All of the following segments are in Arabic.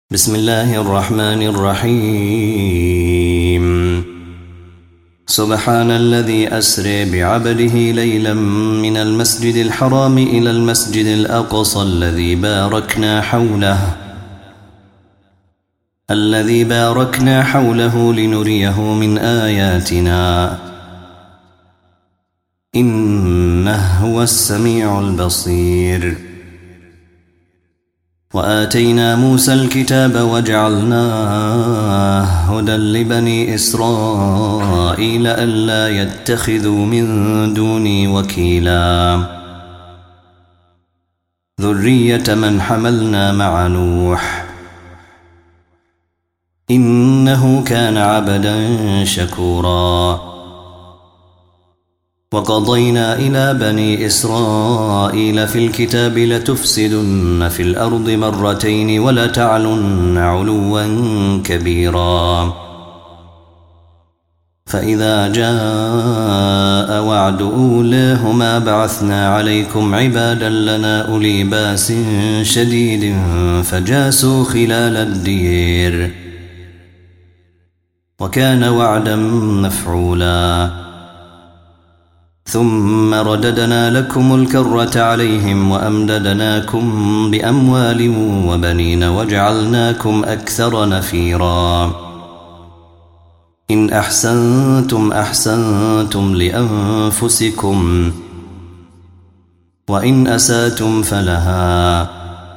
بسم الله الرحمن الرحيم. سبحان الذي أسرى بعبده ليلا من المسجد الحرام إلى المسجد الأقصى الذي باركنا حوله لنريه من آياتنا إنه هو السميع البصير. وآتينا موسى الكتاب وجعلناه هدى لبني إسرائيل ألا يتخذوا من دوني وكيلا ذرية من حملنا مع نوح إنه كان عبدا شكورا. وقضينا إلى بني إسرائيل في الكتاب لتفسدن في الأرض مرتين ولتعلن علوا كبيرا. فإذا جاء وعد أولاهما بعثنا عليكم عبادا لنا أولي باس شديد فجاسوا خلال الدير وكان وعدا مفعولا. ثم رددنا لكم الكرة عليهم وأمددناكم بأموال وبنين وجعلناكم أكثر نفيرا. إن أحسنتم أحسنتم لأنفسكم وإن أساتم فلها.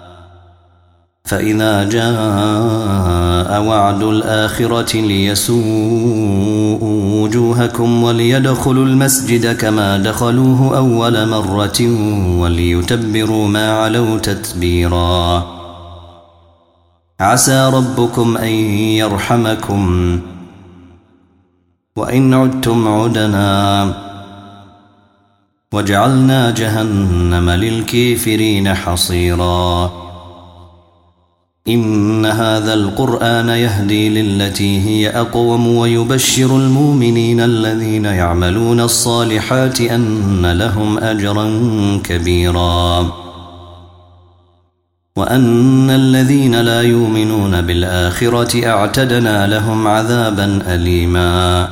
فإذا جاء وعد الآخرة ليسوءوا وجوهكم وليدخلوا المسجد كما دخلوه أول مرة وليتبروا ما علوا تتبيرا. عسى ربكم أن يرحمكم وإن عدتم عدنا وجعلنا جهنم للكافرين حصيرا. إن هذا القرآن يهدي للتي هي أقوم ويبشر المؤمنين الذين يعملون الصالحات أن لهم أجرا كبيرا وأن الذين لا يؤمنون بالآخرة أعتدنا لهم عذابا أليما.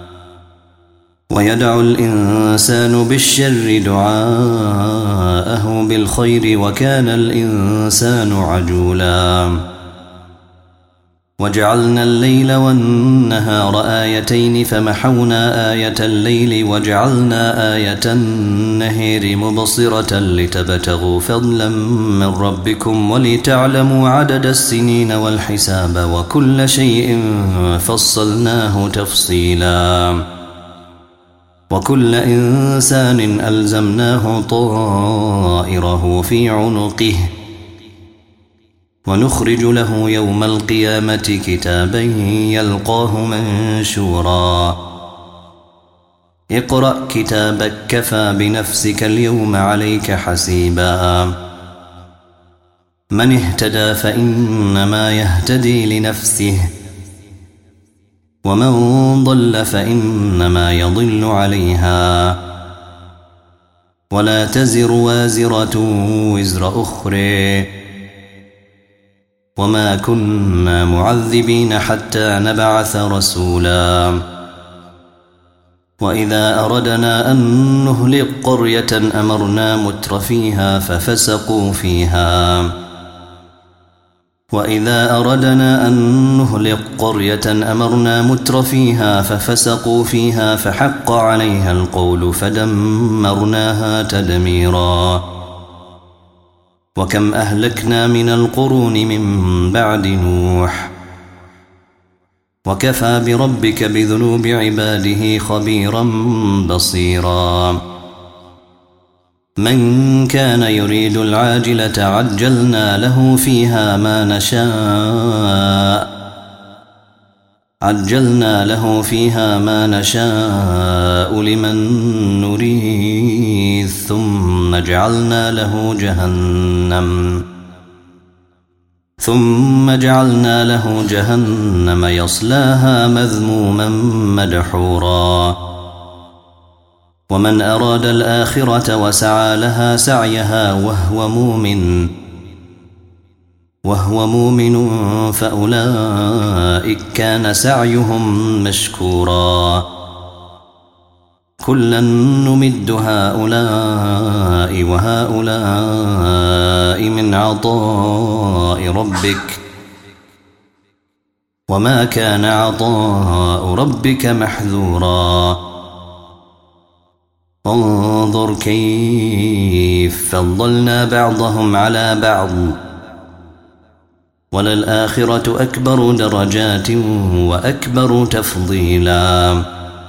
ويدعو الإنسان بالشر دعاءه بالخير وكان الإنسان عجولا. وجعلنا الليل والنهار آيتين فمحونا آية الليل وجعلنا آية النهار مبصرة لتبتغوا فضلا من ربكم ولتعلموا عدد السنين والحساب وكل شيء فصلناه تفصيلا. وكل إنسان ألزمناه طائره في عنقه ونخرج له يوم القيامة كتابا يلقاه منشورا. اقرأ كتابك كفى بنفسك اليوم عليك حسيبا. من اهتدى فإنما يهتدي لنفسه ومن ضل فإنما يضل عليها ولا تزر وازرة وزر أخرى وما كنا معذبين حتى نبعث رسولا. وإذا أردنا أن نهلك قرية أمرنا مترفيها ففسقوا فيها وإذا أردنا أن نهلك قرية أمرنا مترفيها ففسقوا فيها فحق عليها القول فدمرناها تدميرا. وكم أهلكنا من القرون من بعد نوح وكفى بربك بذنوب عباده خبيرا بصيرا. من كان يريد العاجلة عجلنا له فيها ما نشاء لمن نريد ثم جعلنا له جهنم يصلاها مذموما مدحورا. ومن أراد الآخرة وسعى لها سعيها وهو مؤمن وهو مؤمن فأولئك كان سعيهم مشكورا كلا نمد هؤلاء وهؤلاء من عطاء ربك وما كان عطاء ربك محذورا انظر كيف فضلنا بعضهم على بعض وللآخرة أكبر درجات وأكبر تفضيلا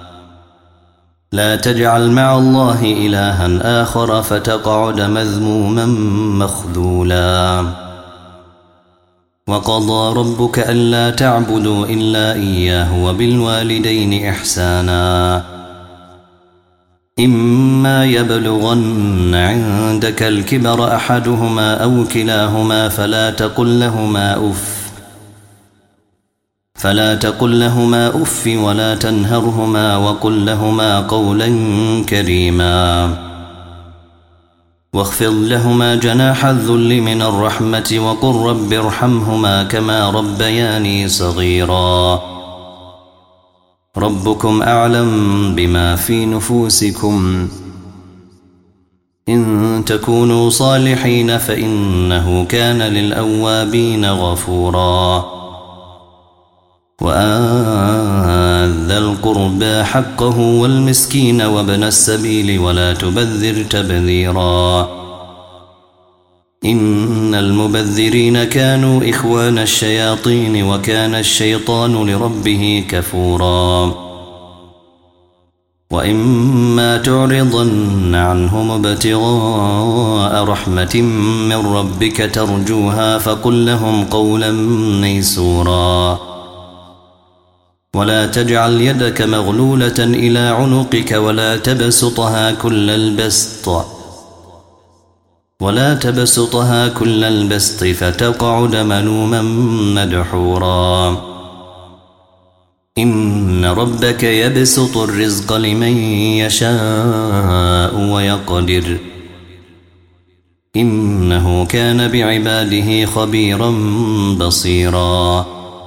لا تجعل مع الله إلها آخر فتقعد مذموما مخذولا وقضى ربك ألا تعبدوا إلا إياه وبالوالدين إحسانا إما يبلغن عندك الكبر أحدهما أو كلاهما فلا تقل لهما أف ولا تنهرهما وقل لهما قولا كريما واخفض لهما جناح الذل من الرحمة وقل رب ارحمهما كما ربياني صغيرا ربكم أعلم بما في نفوسكم إن تكونوا صالحين فإنه كان للأوابين غفورا وآت ذا القربى حقه والمسكين وابن السبيل ولا تبذر تبذيرا إن المبذرين كانوا إخوان الشياطين وكان الشيطان لربه كفورا وإما تعرضن عنهم ابتغاء رحمة من ربك ترجوها فقل لهم قولا ميسورا ولا تجعل يدك مغلولة إلى عنقك ولا تبسطها كل البسط فتقعد ملوما مدحورا إن ربك يبسط الرزق لمن يشاء ويقدر إنه كان بعباده خبيرا بصيرا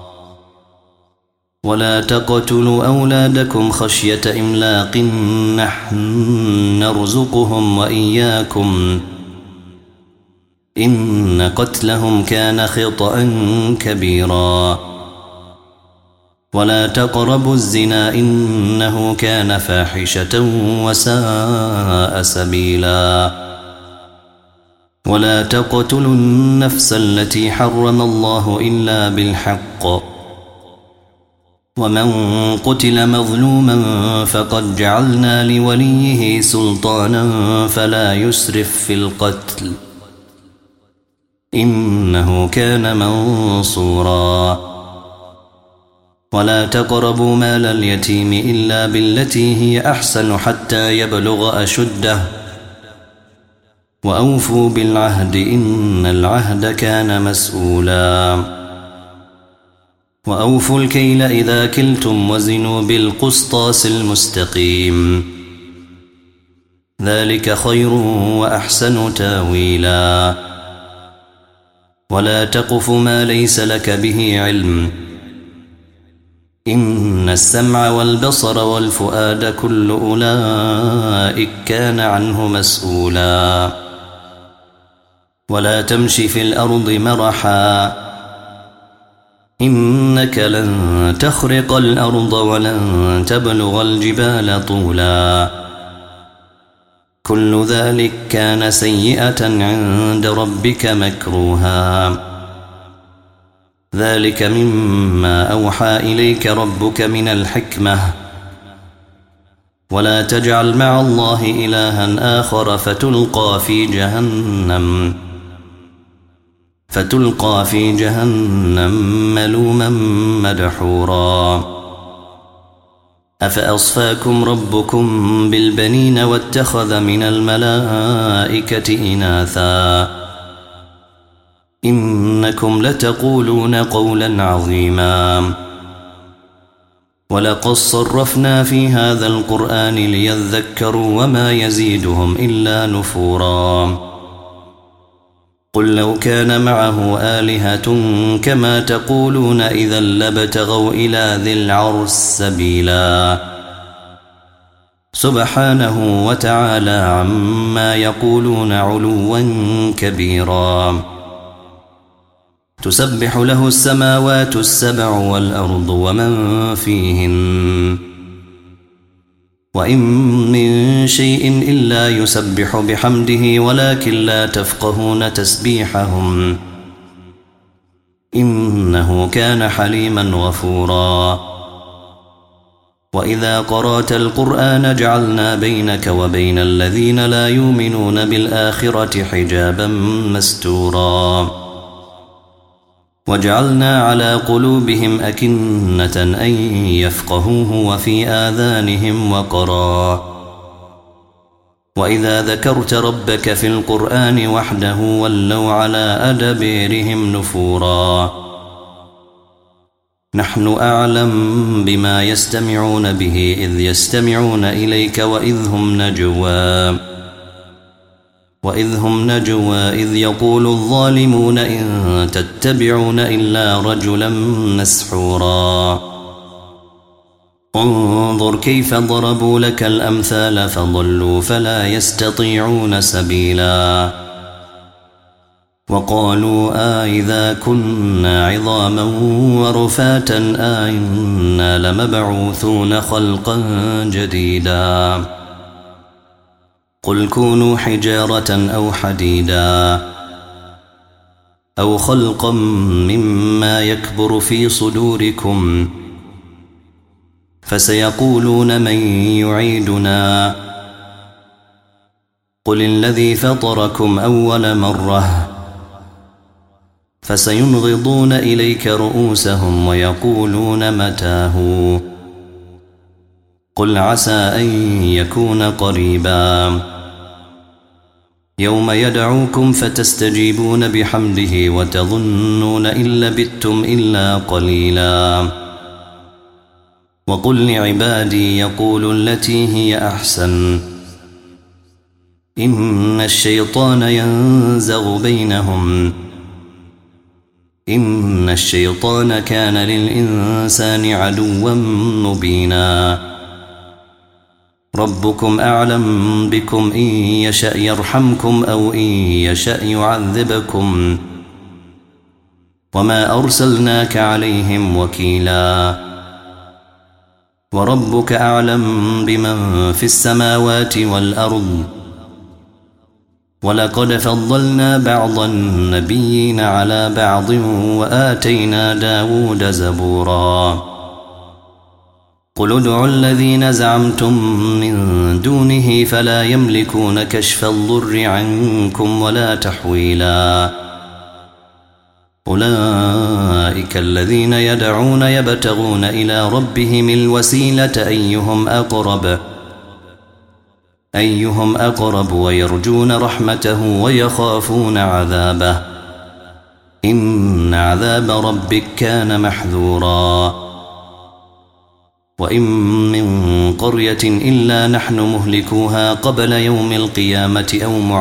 ولا تقتلوا أولادكم خشية إملاق نحن نرزقهم وإياكم إن قتلهم كان خطأ كبيرا ولا تقربوا الزنا إنه كان فاحشة وساء سبيلا ولا تقتلوا النفس التي حرم الله إلا بالحق ومن قتل مظلوما فقد جعلنا لوليه سلطانا فلا يسرف في القتل إنه كان منصورا ولا تقربوا مال اليتيم إلا بالتي هي أحسن حتى يبلغ أشده وأوفوا بالعهد إن العهد كان مسؤولا وأوفوا الكيل إذا كلتم وزنوا بالقسطاس المستقيم ذلك خير وأحسن تاويلا ولا تقف ما ليس لك به علم إن السمع والبصر والفؤاد كل أولئك كان عنه مسؤولا ولا تمشي في الأرض مرحا إنك لن تخرق الأرض ولن تبلغ الجبال طولا كل ذلك كان سيئة عند ربك مكروها ذلك مما أوحى إليك ربك من الحكمة ولا تجعل مع الله إلها آخر فتلقى في جهنم ملوما مدحورا أفأصفاكم ربكم بالبنين واتخذ من الملائكة إناثا إنكم لتقولون قولا عظيما ولقد صرفنا في هذا القرآن ليذكروا وما يزيدهم إلا نفورا قل لو كان معه آلهة كما تقولون إذا لابتغوا إلى ذي العرش سبيلا سبحانه وتعالى عما يقولون علوا كبيرا تسبح له السماوات السبع والأرض ومن فيهن وإن من شيء إلا يسبح بحمده ولكن لا تفقهون تسبيحهم إنه كان حليما غفورا وإذا قرأت القرآن جعلنا بينك وبين الذين لا يؤمنون بالآخرة حجابا مستورا وجعلنا على قلوبهم أكنة أن يفقهوه وفي آذانهم وقرا وإذا ذكرت ربك في القرآن وحده ولوا على أدبيرهم نفورا نحن أعلم بما يستمعون به إذ يستمعون إليك وإذ هم نجوى إذ يقول الظالمون إن تتبعون إلا رجلا مسحورا انظر كيف ضربوا لك الأمثال فضلوا فلا يستطيعون سبيلا وقالوا إذا كنا عظاما ورفاتا إنا لمبعوثون خلقا جديدا قل كونوا حجارة أو حديدا أو خلقا مما يكبر في صدوركم فسيقولون من يعيدنا قل الذي فطركم أول مرة فسينغضون إليك رؤوسهم ويقولون متاه قل عسى أن يكون قريبا يوم يدعوكم فتستجيبون بحمده وتظنون إن لبثتم إلا قليلا وقل لعبادي يقولوا التي هي أحسن إن الشيطان ينزغ بينهم إن الشيطان كان للإنسان عدوا مبينا ربكم أعلم بكم إن يشأ يرحمكم أو إن يشأ يعذبكم وما أرسلناك عليهم وكيلا وربك أعلم بمن في السماوات والأرض ولقد فضلنا بعض النبيين على بعض وآتينا داود زبورا قل ادعوا الذين زعمتم من دونه فلا يملكون كشف الضر عنكم ولا تحويلا أولئك الذين يدعون يبتغون إلى ربهم الوسيلة أيهم أقرب ويرجون رحمته ويخافون عذابه إن عذاب ربك كان محذورا وإن من قرية إلا نحن مهلكوها قبل يوم القيامة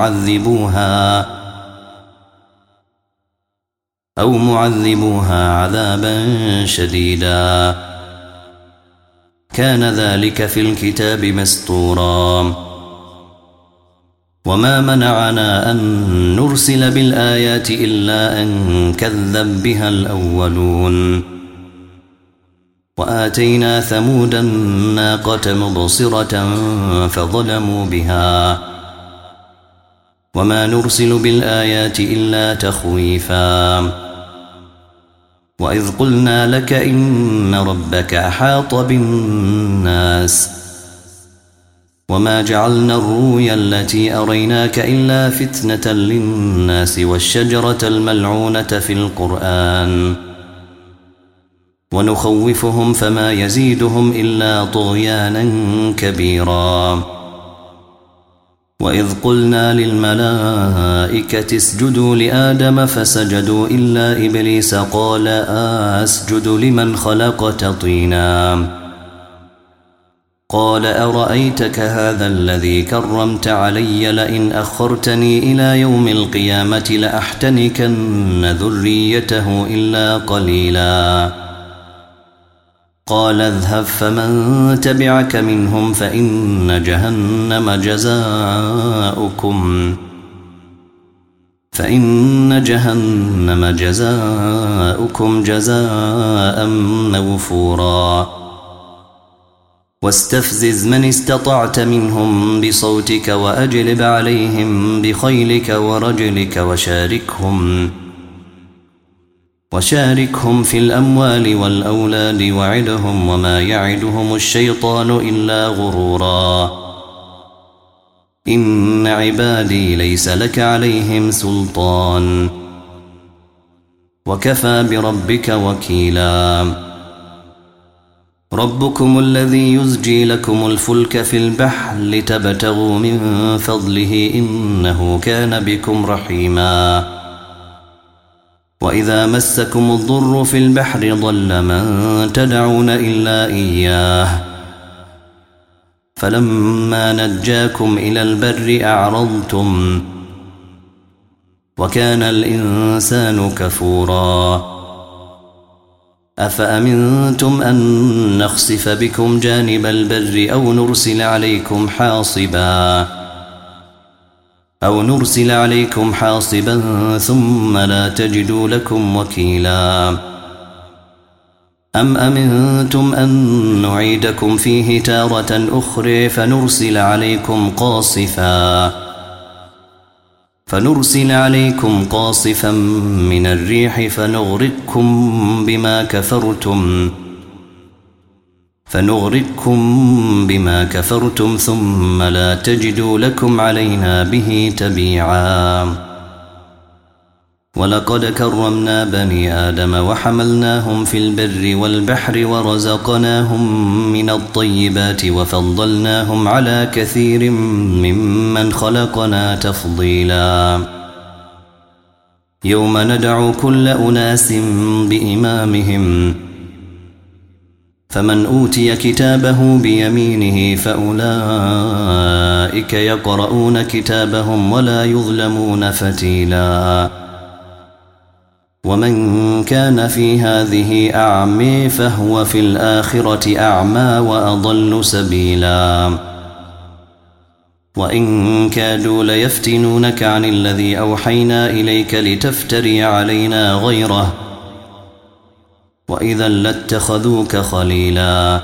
أو معذبوها عذابا شديدا كان ذلك في الكتاب مسطورا وما منعنا أن نرسل بالآيات إلا أن كذب بها الأولون وآتينا ثمود الناقة مبصرة فظلموا بها وما نرسل بالآيات إلا تخويفا وإذ قلنا لك إن ربك أحاط بالناس وما جعلنا الرؤيا التي أريناك إلا فتنة للناس والشجرة الملعونة في القرآن ونخوفهم فما يزيدهم إلا طغيانا كبيرا وإذ قلنا للملائكة اسجدوا لآدم فسجدوا إلا إبليس قال أسجد لمن خلقت طينا قال أرأيتك هذا الذي كرمت علي لئن أخرتني إلى يوم القيامة لأحتنكن ذريته إلا قليلا قال اذهب فمن تبعك منهم فإن جهنم جزاؤكم جزاء موفورا واستفزز من استطعت منهم بصوتك وأجلب عليهم بخيلك ورجلك وشاركهم في الأموال والأولاد وعدهم وما يعدهم الشيطان إلا غرورا إن عبادي ليس لك عليهم سلطان وكفى بربك وكيلا ربكم الذي يزجي لكم الفلك في البحر لتبتغوا من فضله إنه كان بكم رحيما وإذا مسكم الضر في البحر ضل من تدعون إلا إياه فلما نجاكم إلى البر أعرضتم وكان الإنسان كفورا أفأمنتم أن نخسف بكم جانب البر أو نرسل عليكم حاصبا ثم لا تجدوا لكم وكيلا أم أمنتم أن نعيدكم فيه تارة أخرى فنرسل عليكم قاصفا من الريح فنغرقكم بما كفرتم ثم لا تجدوا لكم علينا به تبيعا ولقد كرمنا بني آدم وحملناهم في البر والبحر ورزقناهم من الطيبات وفضلناهم على كثير ممن خلقنا تفضيلا يوم ندعو كل أناس بإمامهم فمن أوتي كتابه بيمينه فأولئك يقرؤون كتابهم ولا يظلمون فتيلا ومن كان في هذه أعمى فهو في الآخرة أعمى وأضل سبيلا وإن كادوا ليفتنونك عن الذي أوحينا إليك لتفتري علينا غيره وإذا لاتخذوك خليلا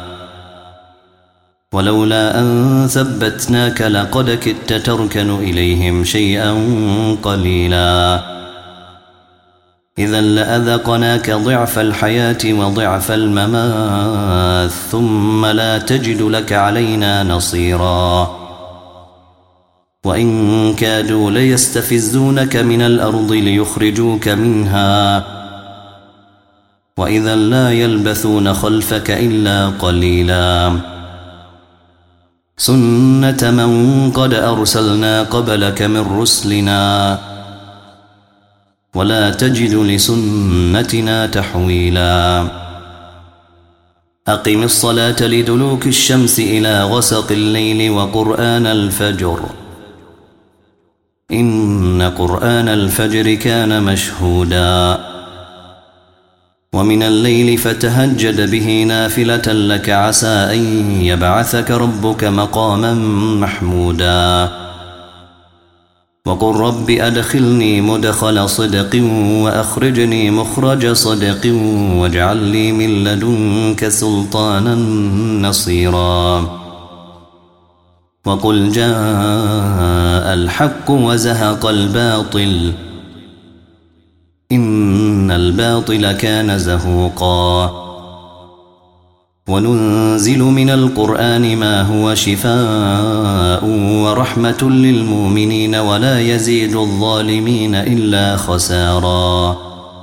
ولولا أن ثبتناك لقد كدت تركن إليهم شيئا قليلا إذا لأذقناك ضعف الحياة وضعف الممات ثم لا تجد لك علينا نصيرا وإن كادوا ليستفزونك من الأرض ليخرجوك منها وإذا لا يلبثون خلفك إلا قليلا سنة من قد أرسلنا قبلك من رسلنا ولا تجد لسنتنا تحويلا أقم الصلاة لدلوك الشمس إلى غسق الليل وقرآن الفجر إن قرآن الفجر كان مشهودا ومن الليل فتهجد به نافلة لك عسى أن يبعثك ربك مقاما محمودا وقل رب أدخلني مدخل صدق وأخرجني مخرج صدق واجعل لي من لدنك سلطانا نصيرا وقل جاء الحق وزهق الباطل إن الباطل كان زهوقا وننزل من القرآن ما هو شفاء ورحمة للمؤمنين ولا يزيد الظالمين إلا خسارا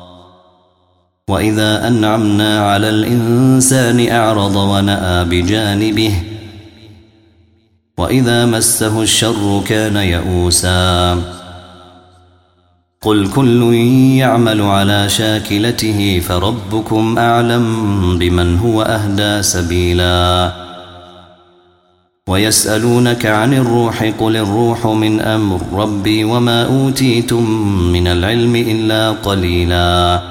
وإذا أنعمنا على الإنسان أعرض ونأى بجانبه وإذا مسه الشر كان يئوسا قل كل يعمل على شاكلته فربكم أعلم بمن هو أهدى سبيلا ويسألونك عن الروح قل الروح من أمر ربي وما أوتيتم من العلم إلا قليلا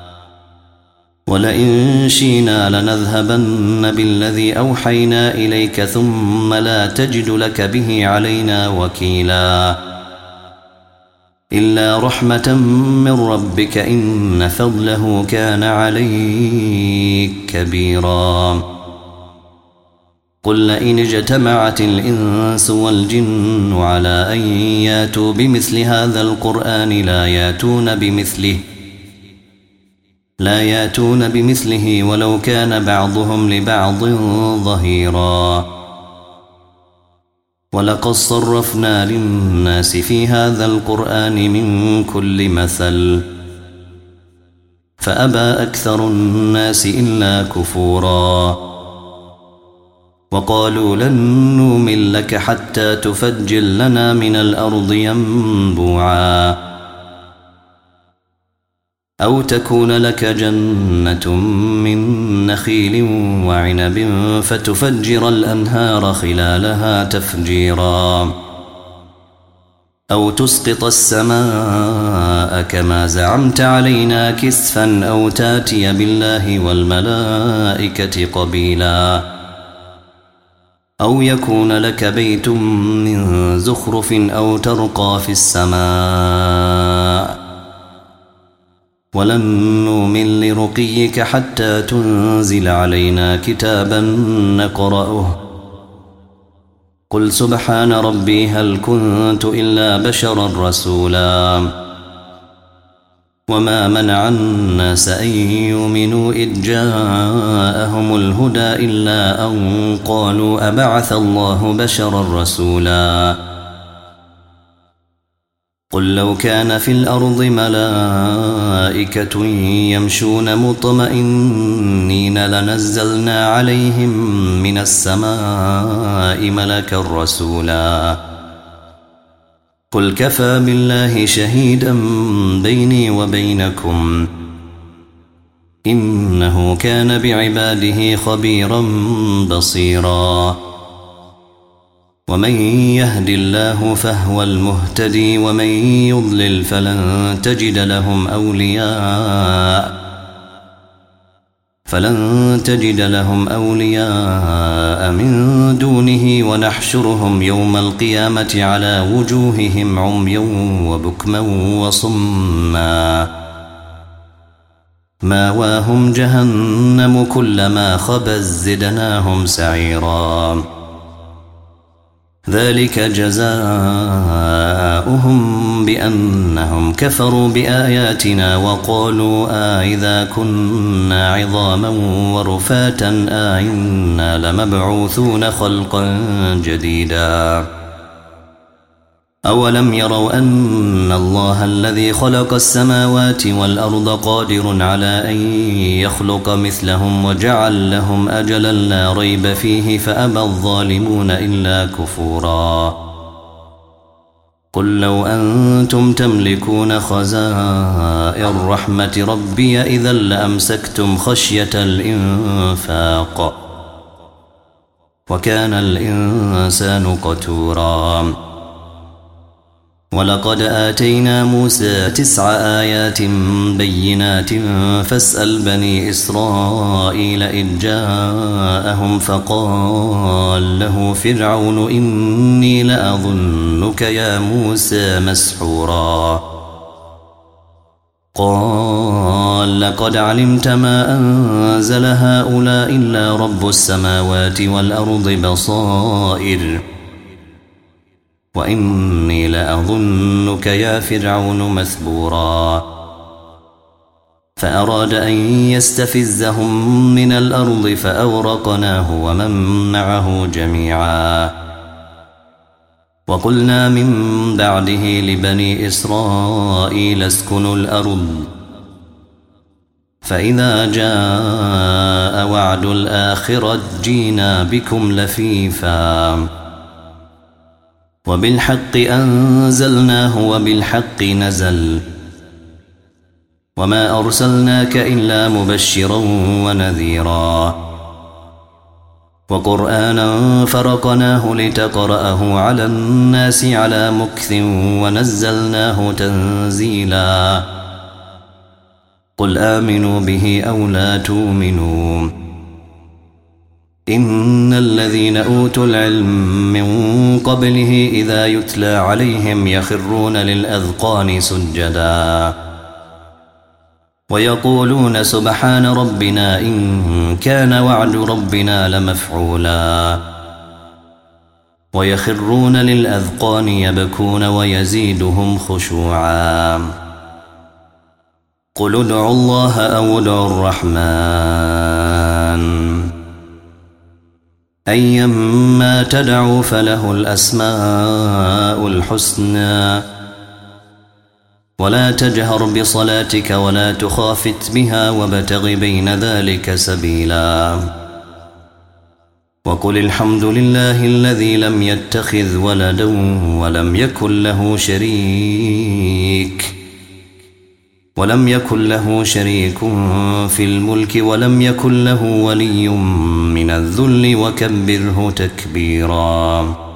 ولئن شئنا لنذهبن بالذي أوحينا إليك ثم لا تجد لك به علينا وكيلا إلا رحمة من ربك إن فضله كان عليك كبيرا قل لئن اجتمعت الإنس والجن على أن ياتوا بمثل هذا القرآن لا ياتون بمثله ولو كان بعضهم لبعض ظهيرا ولقد صرفنا للناس في هذا القرآن من كل مثل فأبى أكثر الناس إلا كفورا وقالوا لن نؤمن لك حتى تفجر لنا من الأرض ينبوعا أو تكون لك جنة من نخيل وعنب فتفجر الأنهار خلالها تفجيرا أو تسقط السماء كما زعمت علينا كسفا أو تاتي بالله والملائكة قبيلا أو يكون لك بيت من زخرف أو ترقى في السماء ولن نؤمن لرقيك حتى تنزل علينا كتابا نقرأه قل سبحان ربي هل كنت إلا بشرا رسولا وما منع الناس أن يؤمنوا إذ جاءهم الهدى إلا أن قالوا أبعث الله بشرا رسولا قل لو كان في الأرض ملائكة يمشون مطمئنين لنزلنا عليهم من السماء ملكا رسولا قل كفى بالله شهيدا بيني وبينكم إنه كان بعباده خبيرا بصيرا ومن يهد الله فهو المهتدي ومن يضلل فلن تجد لهم أولياء من دونه ونحشرهم يوم القيامة على وجوههم عميا وبكما وصما ماواهم جهنم كلما خبت زدناهم سعيرا ذلك جزاؤهم بأنهم كفروا بآياتنا وقالوا إذا كنا عظاما ورفاتا إنا لمبعوثون خلقا جديدا أولم يروا أن الله الذي خلق السماوات والأرض قادر على أن يخلق مثلهم وجعل لهم أجلا لا ريب فيه فأبى الظالمون إلا كفورا قل لو أنتم تملكون خزائن رحمة ربي إذا لأمسكتم خشية الإنفاق وكان الإنسان قتورا ولقد آتينا موسى 9 آيات بينات فاسأل بني إسرائيل إذ جاءهم فقال له فرعون إني لأظنك يا موسى مسحورا قال لقد علمت ما أنزل هؤلاء إلا رب السماوات والأرض بصائر وإني لأظنك يا فرعون مثبورا فأراد أن يستفزهم من الأرض فأورقناه ومن معه جميعا وقلنا من بعده لبني إسرائيل اسكنوا الأرض فإذا جاء وعد الآخرة جينا بكم لفيفا وبالحق أنزلناه وبالحق نزل وما أرسلناك إلا مبشرا ونذيرا وقرآنا فرقناه لتقرأه على الناس على مكث ونزلناه تنزيلا قل آمنوا به أو لا تؤمنوا إن الذين أوتوا العلم من قبله إذا يتلى عليهم يخرون للأذقان سجدا ويقولون سبحان ربنا إن كان وعد ربنا لمفعولا ويخرون للأذقان يبكون ويزيدهم خشوعا قل ادعوا الله أو ادعوا الرحمن أيما تدعوا فله الأسماء الحسنى ولا تجهر بصلاتك ولا تخافت بها وابتغ بين ذلك سبيلا وقل الحمد لله الذي لم يتخذ ولدا ولم يكن له شريك في الملك ولم يكن له ولي من الذل وكبره تكبيرا